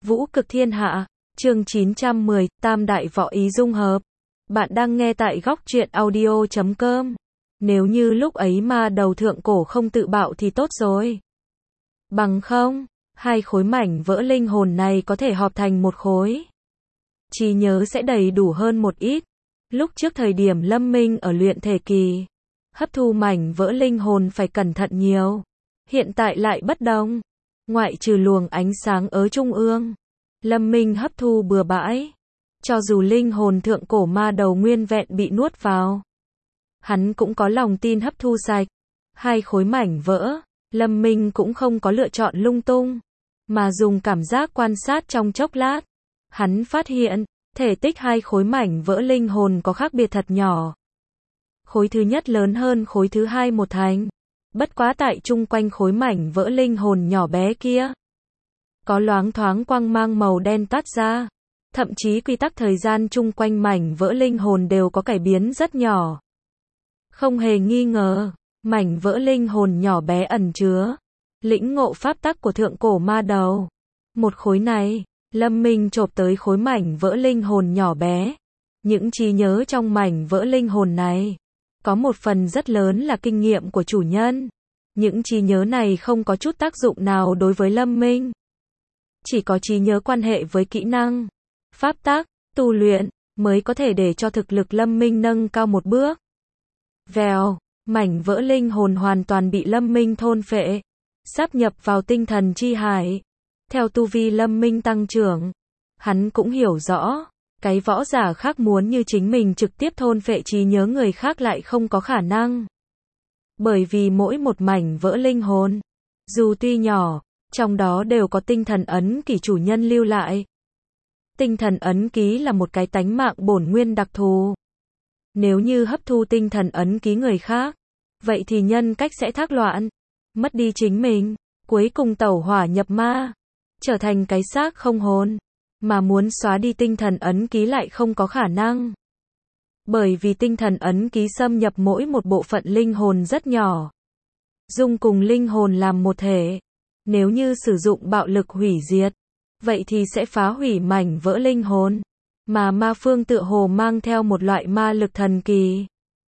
Vũ cực thiên hạ, chương 910, Tam đại võ ý dung hợp. Bạn đang nghe tại góc truyện audio.com. Nếu như lúc ấy ma đầu thượng cổ không tự bạo thì tốt rồi. Bằng không, hai khối mảnh vỡ linh hồn này có thể họp thành một khối. Trí nhớ sẽ đầy đủ hơn một ít. Lúc trước thời điểm Lâm Minh ở luyện thể kỳ, hấp thu mảnh vỡ linh hồn phải cẩn thận nhiều. Hiện tại lại bất đồng. Ngoại trừ luồng ánh sáng ở trung ương, Lâm Minh hấp thu bừa bãi. Cho dù linh hồn thượng cổ ma đầu nguyên vẹn bị nuốt vào, hắn cũng có lòng tin hấp thu sạch. Hai khối mảnh vỡ, Lâm Minh cũng không có lựa chọn lung tung, mà dùng cảm giác quan sát trong chốc lát. Hắn phát hiện, thể tích hai khối mảnh vỡ linh hồn có khác biệt thật nhỏ. Khối thứ nhất lớn hơn khối thứ hai một thành. Bất quá tại chung quanh khối mảnh vỡ linh hồn nhỏ bé kia, có loáng thoáng quang mang màu đen toát ra. Thậm chí quy tắc thời gian chung quanh mảnh vỡ linh hồn đều có cải biến rất nhỏ. Không hề nghi ngờ, mảnh vỡ linh hồn nhỏ bé ẩn chứa lĩnh ngộ pháp tắc của thượng cổ ma đầu. Một khối này, Lâm Minh chộp tới khối mảnh vỡ linh hồn nhỏ bé. Những trí nhớ trong mảnh vỡ linh hồn này có một phần rất lớn là kinh nghiệm của chủ nhân. Những trí nhớ này không có chút tác dụng nào đối với Lâm Minh. Chỉ có trí nhớ quan hệ với kỹ năng, pháp tắc, tu luyện, mới có thể để cho thực lực Lâm Minh nâng cao một bước. Vèo, mảnh vỡ linh hồn hoàn toàn bị Lâm Minh thôn phệ, sáp nhập vào tinh thần chi hải. Theo tu vi Lâm Minh tăng trưởng, hắn cũng hiểu rõ, cái võ giả khác muốn như chính mình trực tiếp thôn phệ trí nhớ người khác lại không có khả năng. Bởi vì mỗi một mảnh vỡ linh hồn, dù tuy nhỏ, trong đó đều có tinh thần ấn ký chủ nhân lưu lại. Tinh thần ấn ký là một cái tánh mạng bổn nguyên đặc thù. Nếu như hấp thu tinh thần ấn ký người khác, vậy thì nhân cách sẽ thác loạn, mất đi chính mình, cuối cùng tẩu hỏa nhập ma, trở thành cái xác không hồn. Mà muốn xóa đi tinh thần ấn ký lại không có khả năng. Bởi vì tinh thần ấn ký xâm nhập mỗi một bộ phận linh hồn rất nhỏ, dung cùng linh hồn làm một thể. Nếu như sử dụng bạo lực hủy diệt, vậy thì sẽ phá hủy mảnh vỡ linh hồn. Mà ma phương tựa hồ mang theo một loại ma lực thần kỳ.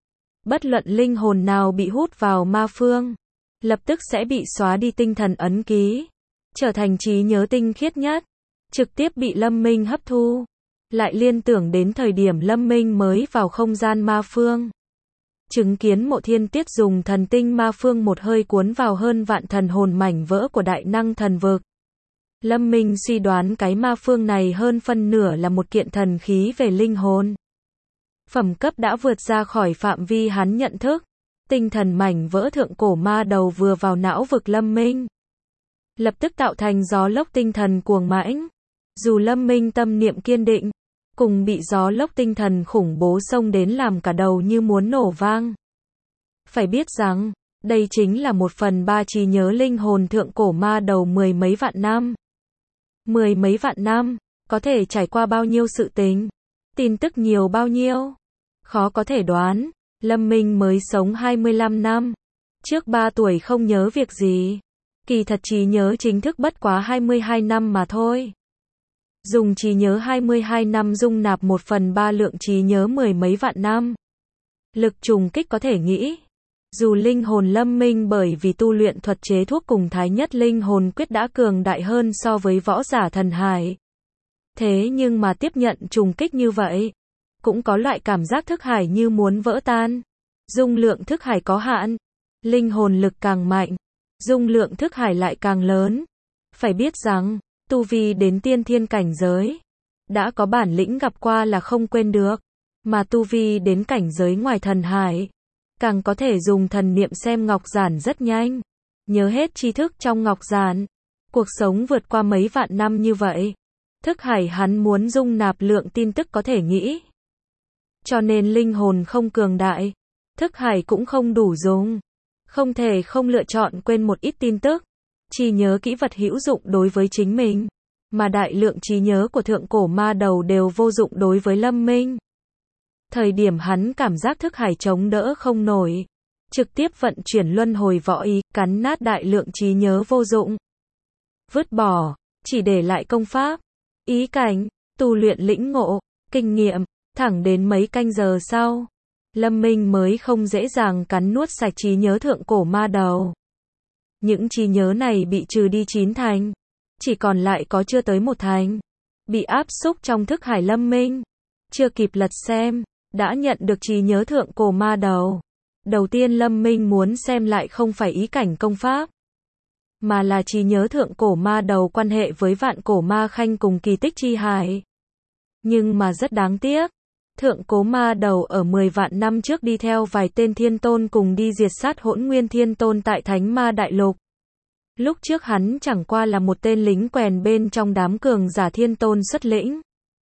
Bất luận linh hồn nào bị hút vào ma phương, lập tức sẽ bị xóa đi tinh thần ấn ký, trở thành trí nhớ tinh khiết nhất, trực tiếp bị Lâm Minh hấp thu. Lại liên tưởng đến thời điểm Lâm Minh mới vào không gian ma phương, chứng kiến Mộ Thiên Tiết dùng thần tinh ma phương một hơi cuốn vào hơn vạn thần hồn mảnh vỡ của đại năng thần vực. Lâm Minh suy đoán cái ma phương này hơn phân nửa là một kiện thần khí về linh hồn. Phẩm cấp đã vượt ra khỏi phạm vi hắn nhận thức. Tinh thần mảnh vỡ thượng cổ ma đầu vừa vào não vực Lâm Minh, lập tức tạo thành gió lốc tinh thần cuồng mãnh. Dù Lâm Minh tâm niệm kiên định, cùng bị gió lốc tinh thần khủng bố xông đến làm cả đầu như muốn nổ vang. Phải biết rằng, đây chính là 1/3 trí nhớ linh hồn thượng cổ ma đầu mười mấy vạn năm. Mười mấy vạn năm, có thể trải qua bao nhiêu sự tình, tin tức nhiều bao nhiêu. Khó có thể đoán, Lâm Minh mới sống 25 năm. Trước 3 tuổi không nhớ việc gì. Kỳ thật trí nhớ chính thức bất quá 22 năm mà thôi. Dùng trí nhớ 22 năm dung nạp 1/3 lượng trí nhớ mười mấy vạn năm. Lực trùng kích có thể nghĩ. Dù linh hồn Lâm Minh bởi vì tu luyện thuật chế thuốc cùng thái nhất linh hồn quyết đã cường đại hơn so với võ giả thần hải. Thế nhưng mà tiếp nhận trùng kích như vậy, cũng có loại cảm giác thức hải như muốn vỡ tan. Dung lượng thức hải có hạn, linh hồn lực càng mạnh, dung lượng thức hải lại càng lớn. Phải biết rằng, tu vi đến tiên thiên cảnh giới, đã có bản lĩnh gặp qua là không quên được. Mà tu vi đến cảnh giới ngoài thần hải, càng có thể dùng thần niệm xem ngọc giản rất nhanh, nhớ hết tri thức trong ngọc giản. Cuộc sống vượt qua mấy vạn năm như vậy, thức hải hắn muốn dung nạp lượng tin tức có thể nghĩ. Cho nên linh hồn không cường đại, thức hải cũng không đủ dùng. Không thể không lựa chọn quên một ít tin tức, chỉ nhớ kỹ vật hữu dụng đối với chính mình. Mà đại lượng trí nhớ của thượng cổ ma đầu đều vô dụng đối với Lâm Minh. Thời điểm hắn cảm giác thức hải chống đỡ không nổi, trực tiếp vận chuyển luân hồi võ ý, cắn nát đại lượng trí nhớ vô dụng. Vứt bỏ, chỉ để lại công pháp, ý cảnh, tu luyện lĩnh ngộ, kinh nghiệm, thẳng đến mấy canh giờ sau, Lâm Minh mới không dễ dàng cắn nuốt sạch trí nhớ thượng cổ ma đầu. Những trí nhớ này bị trừ đi 9 thành, chỉ còn lại có chưa tới 1 thành, bị áp xúc trong thức hải Lâm Minh. Chưa kịp lật xem, đã nhận được trí nhớ thượng cổ ma đầu. Đầu tiên Lâm Minh muốn xem lại không phải ý cảnh công pháp, mà là trí nhớ thượng cổ ma đầu quan hệ với vạn cổ ma khanh cùng kỳ tích chi hải. Nhưng mà rất đáng tiếc, thượng cổ ma đầu ở 10 vạn năm trước đi theo vài tên thiên tôn cùng đi diệt sát Hỗn Nguyên Thiên Tôn tại Thánh Ma Đại Lục. Lúc trước hắn chẳng qua là một tên lính quèn bên trong đám cường giả thiên tôn xuất lĩnh.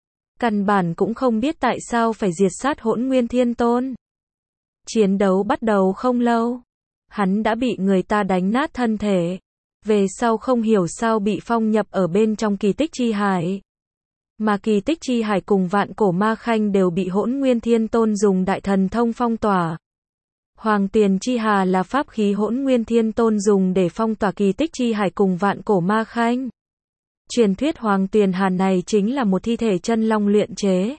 Căn bản cũng không biết tại sao phải diệt sát Hỗn Nguyên Thiên Tôn. Chiến đấu bắt đầu không lâu, hắn đã bị người ta đánh nát thân thể. Về sau không hiểu sao bị phong nhập ở bên trong kỳ tích chi hải. Mà kỳ tích chi hải cùng vạn cổ ma khanh đều bị Hỗn Nguyên Thiên Tôn dùng đại thần thông phong tỏa. Hoàng Tuyền chi hà là pháp khí Hỗn Nguyên Thiên Tôn dùng để phong tỏa kỳ tích chi hải cùng vạn cổ ma khanh. Truyền thuyết Hoàng Tuyền hà này chính là một thi thể chân long luyện chế.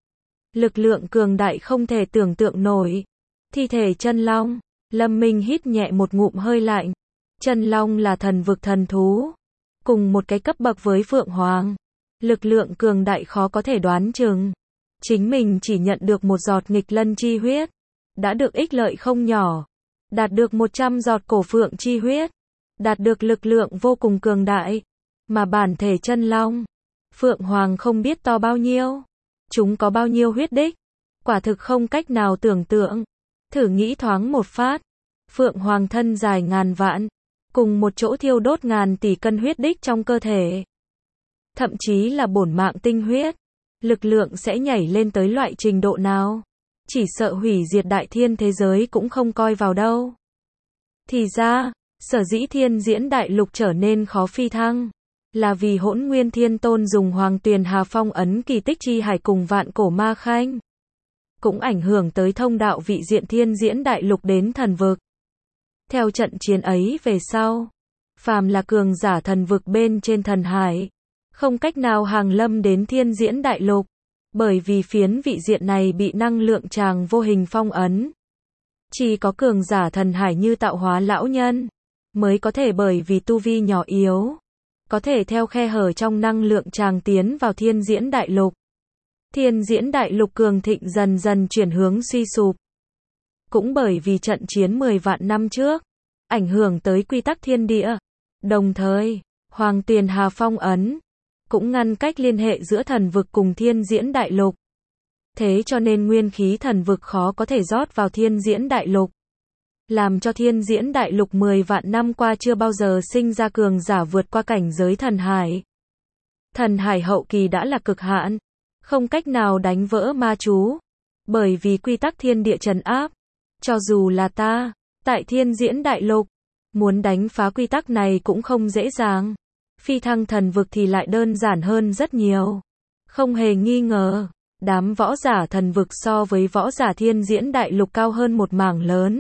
Lực lượng cường đại không thể tưởng tượng nổi. Thi thể chân long, Lâm Minh hít nhẹ một ngụm hơi lạnh. Chân long là thần vực thần thú, cùng một cái cấp bậc với Phượng Hoàng. Lực lượng cường đại khó có thể đoán chừng. Chính mình chỉ nhận được một giọt nghịch lân chi huyết, đã được ích lợi không nhỏ. Đạt được 100 giọt cổ phượng chi huyết, đạt được lực lượng vô cùng cường đại. Mà bản thể chân long, Phượng Hoàng không biết to bao nhiêu. Chúng có bao nhiêu huyết đích, quả thực không cách nào tưởng tượng. Thử nghĩ thoáng một phát, Phượng Hoàng thân dài ngàn vạn, cùng một chỗ thiêu đốt ngàn tỷ cân huyết đích trong cơ thể. Thậm chí là bổn mạng tinh huyết, lực lượng sẽ nhảy lên tới loại trình độ nào? Chỉ sợ hủy diệt đại thiên thế giới cũng không coi vào đâu. Thì ra, sở dĩ thiên diễn đại lục trở nên khó phi thăng, là vì Hỗn Nguyên Thiên Tôn dùng Hoàng Tuyền Hà phong ấn kỳ tích chi hải cùng vạn cổ ma khanh. Cũng ảnh hưởng tới thông đạo vị diện thiên diễn đại lục đến thần vực. Theo trận chiến ấy về sau, phàm là cường giả thần vực bên trên thần hải, không cách nào hàng lâm đến thiên diễn đại lục, bởi vì phiến vị diện này bị năng lượng tràng vô hình phong ấn. Chỉ có cường giả thần hải như tạo hóa lão nhân, mới có thể bởi vì tu vi nhỏ yếu, có thể theo khe hở trong năng lượng tràng tiến vào thiên diễn đại lục. Thiên diễn đại lục cường thịnh dần dần chuyển hướng suy sụp. Cũng bởi vì trận chiến 10 vạn năm trước, ảnh hưởng tới quy tắc thiên địa. Đồng thời, Hoàng Tuyền Hà phong ấn, cũng ngăn cách liên hệ giữa thần vực cùng thiên diễn đại lục. Thế cho nên nguyên khí thần vực khó có thể rót vào thiên diễn đại lục. Làm cho thiên diễn đại lục 10 vạn năm qua chưa bao giờ sinh ra cường giả vượt qua cảnh giới thần hải. Thần hải hậu kỳ đã là cực hạn, không cách nào đánh vỡ ma chú. Bởi vì quy tắc thiên địa trấn áp, cho dù là ta, tại thiên diễn đại lục, muốn đánh phá quy tắc này cũng không dễ dàng. Phi thăng thần vực thì lại đơn giản hơn rất nhiều. Không hề nghi ngờ, đám võ giả thần vực so với võ giả thiên diễn đại lục cao hơn một mảng lớn.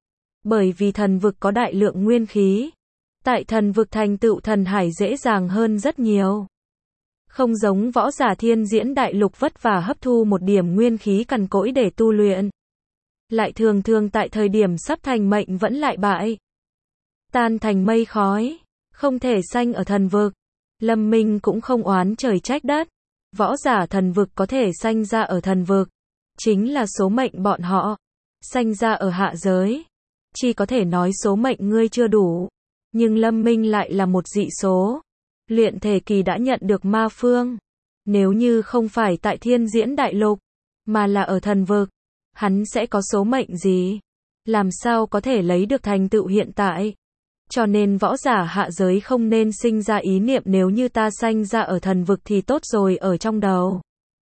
Bởi vì thần vực có đại lượng nguyên khí. Tại thần vực thành tựu thần hải dễ dàng hơn rất nhiều. Không giống võ giả thiên diễn đại lục vất vả hấp thu một điểm nguyên khí cằn cỗi để tu luyện. Lại thường thường tại thời điểm sắp thành mệnh vẫn lại bại. Tan thành mây khói, không thể sanh ở thần vực. Lâm Minh cũng không oán trời trách đất. Võ giả thần vực có thể sanh ra ở thần vực, chính là số mệnh bọn họ. Sanh ra ở hạ giới, chỉ có thể nói số mệnh ngươi chưa đủ. Nhưng Lâm Minh lại là một dị số. Luyện thể kỳ đã nhận được ma phương. Nếu như không phải tại thiên diễn đại lục, mà là ở thần vực, hắn sẽ có số mệnh gì? Làm sao có thể lấy được thành tựu hiện tại? Cho nên võ giả hạ giới không nên sinh ra ý niệm nếu như ta sanh ra ở thần vực thì tốt rồi ở trong đầu.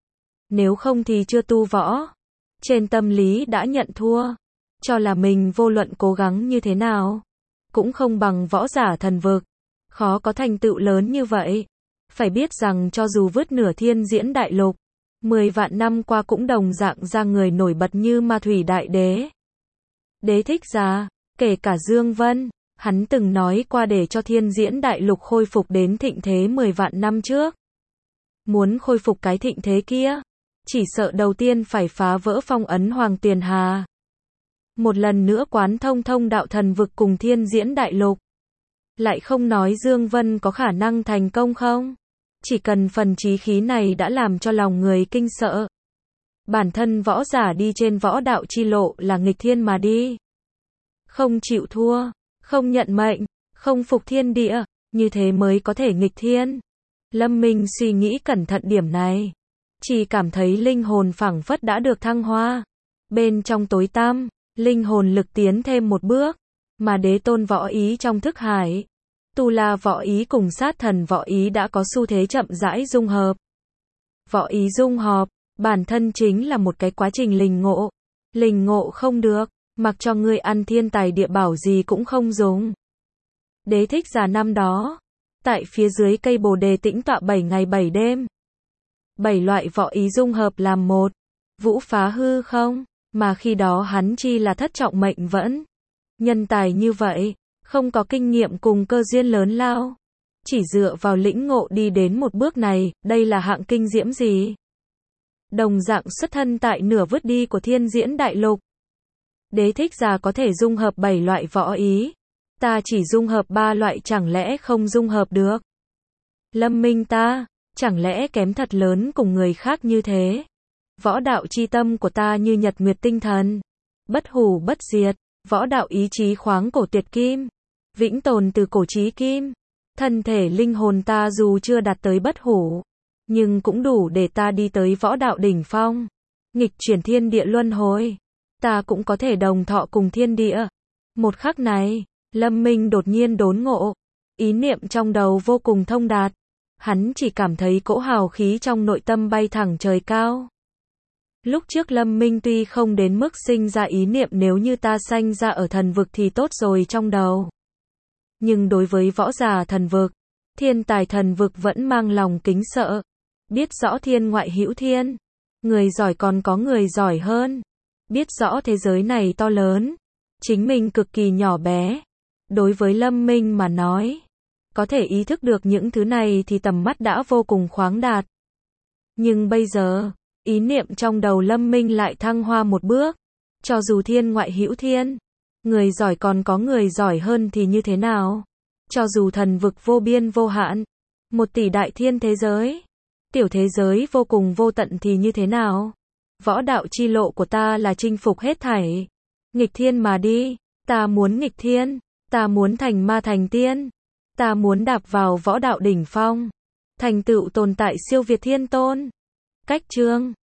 Nếu không thì chưa tu võ. Trên tâm lý đã nhận thua. Cho là mình vô luận cố gắng như thế nào, cũng không bằng võ giả thần vực. Khó có thành tựu lớn như vậy. Phải biết rằng cho dù vứt nửa thiên diễn đại lục, 10 vạn năm qua cũng đồng dạng ra người nổi bật như Ma Thủy Đại Đế. Đế Thích Giả, kể cả Dương Vân, Hắn từng nói qua để cho thiên diễn đại lục khôi phục đến thịnh thế 10 vạn năm trước. Muốn khôi phục cái thịnh thế kia, chỉ sợ đầu tiên phải phá vỡ phong ấn Hoàng Tuyền Hà. Một lần nữa quán thông thông đạo thần vực cùng thiên diễn đại lục. Lại không nói Dương Vân có khả năng thành công không? Chỉ cần phần chí khí này đã làm cho lòng người kinh sợ. Bản thân võ giả đi trên võ đạo chi lộ là nghịch thiên mà đi. Không chịu thua, không nhận mệnh, không phục thiên địa, như thế mới có thể nghịch thiên. Lâm Minh suy nghĩ cẩn thận điểm này. Chỉ cảm thấy linh hồn phảng phất đã được thăng hoa. Bên trong tối tăm, linh hồn lực tiến thêm một bước. Mà đế tôn võ ý trong thức hải. Tu La võ ý cùng sát thần võ ý đã có xu thế chậm rãi dung hợp. Võ ý dung hợp, bản thân chính là một cái quá trình lình ngộ. Lình ngộ không được, mặc cho ngươi ăn thiên tài địa bảo gì cũng không dùng. Đế Thích Giả năm đó, tại phía dưới cây bồ đề tĩnh tọa 7 ngày 7 đêm. 7 loại võ ý dung hợp làm một, vũ phá hư không, mà khi đó hắn chi là thất trọng mệnh vẫn. Nhân tài như vậy, không có kinh nghiệm cùng cơ duyên lớn lao. Chỉ dựa vào lĩnh ngộ đi đến một bước này, đây là hạng kinh diễm gì? Đồng dạng xuất thân tại nửa vứt đi của thiên diễn đại lục. Đế Thích Giả có thể dung hợp 7 loại võ ý. Ta chỉ dung hợp 3 loại chẳng lẽ không dung hợp được? Lâm Minh ta, chẳng lẽ kém thật lớn cùng người khác như thế? Võ đạo chi tâm của ta như nhật nguyệt tinh thần. Bất hủ bất diệt, võ đạo ý chí khoáng cổ tuyệt kim. Vĩnh tồn từ cổ chí kim. Thân thể linh hồn ta dù chưa đạt tới bất hủ, nhưng cũng đủ để ta đi tới võ đạo đỉnh phong. Nghịch chuyển thiên địa luân hồi. Ta cũng có thể đồng thọ cùng thiên địa. Một khắc này, Lâm Minh đột nhiên đốn ngộ. Ý niệm trong đầu vô cùng thông đạt. Hắn chỉ cảm thấy cỗ hào khí trong nội tâm bay thẳng trời cao. Lúc trước Lâm Minh tuy không đến mức sinh ra ý niệm nếu như ta sanh ra ở thần vực thì tốt rồi trong đầu. Nhưng đối với võ giả thần vực, thiên tài thần vực vẫn mang lòng kính sợ. Biết rõ thiên ngoại hữu thiên. Người giỏi còn có người giỏi hơn. Biết rõ thế giới này to lớn. Chính mình cực kỳ nhỏ bé. Đối với Lâm Minh mà nói, có thể ý thức được những thứ này thì tầm mắt đã vô cùng khoáng đạt. Nhưng bây giờ, ý niệm trong đầu Lâm Minh lại thăng hoa một bước. Cho dù thiên ngoại hữu thiên, người giỏi còn có người giỏi hơn thì như thế nào? Cho dù thần vực vô biên vô hạn, 1 tỷ đại thiên thế giới, tiểu thế giới vô cùng vô tận thì như thế nào? Võ đạo chi lộ của ta là chinh phục hết thảy. Nghịch thiên mà đi, ta muốn nghịch thiên, ta muốn thành ma thành tiên, ta muốn đạp vào võ đạo đỉnh phong, thành tựu tồn tại siêu việt thiên tôn. Cách chương